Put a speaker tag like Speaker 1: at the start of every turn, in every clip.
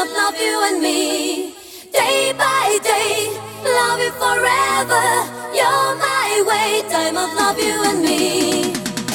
Speaker 1: of love, you and me. Day by day, love you forever. You're my way, time of love, you and me.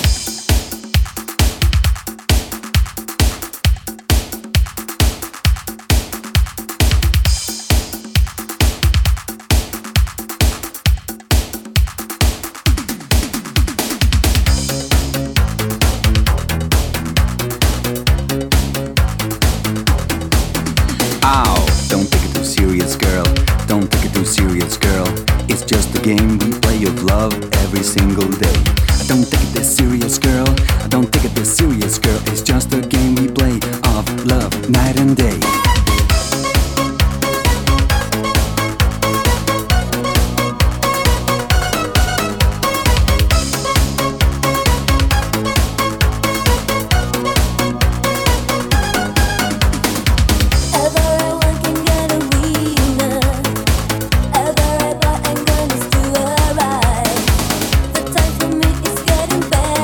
Speaker 2: It's just a game we play of love every single day. Don't take it this serious, girl. Don't take it this serious, girl. It's just a game we play of love night and day.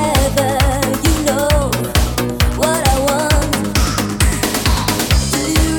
Speaker 1: Do you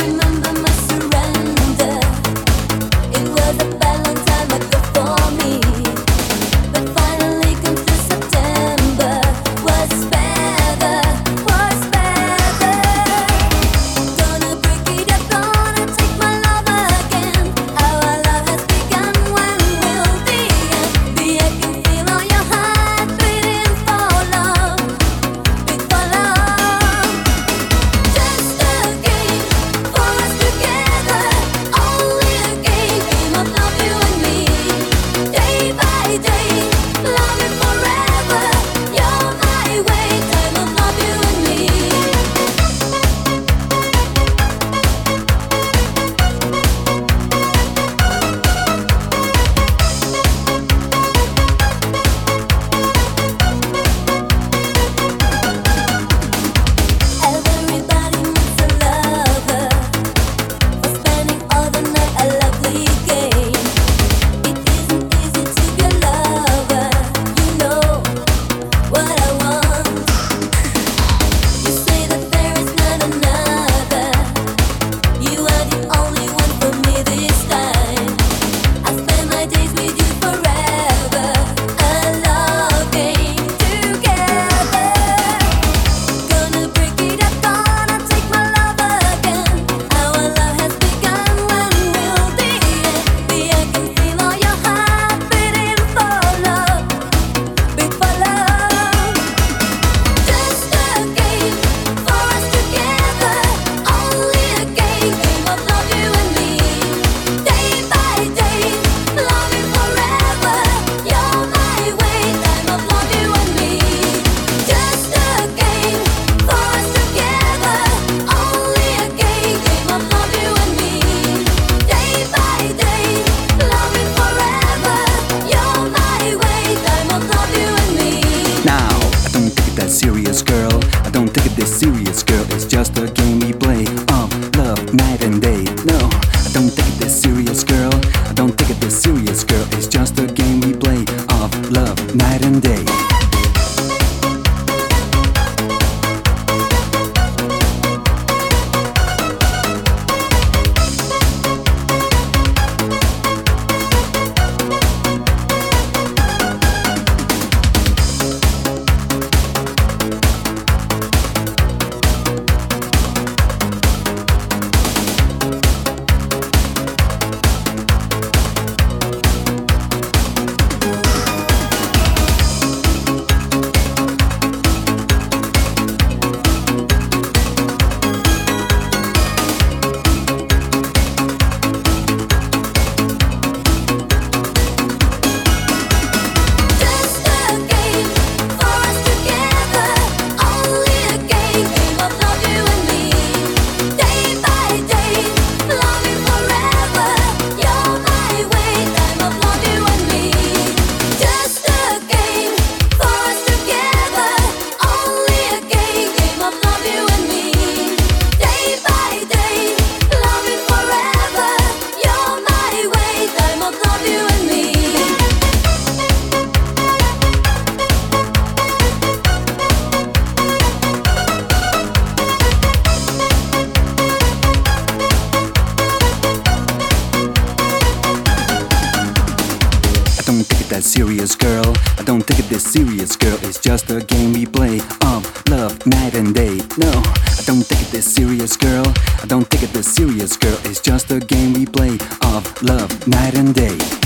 Speaker 2: don't take it that serious, girl. I don't take it this serious, girl. It's just a game we play of love night and day. No, I don't take it this serious, girl. I don't take it this serious, girl. It's just a game we play of love night and day.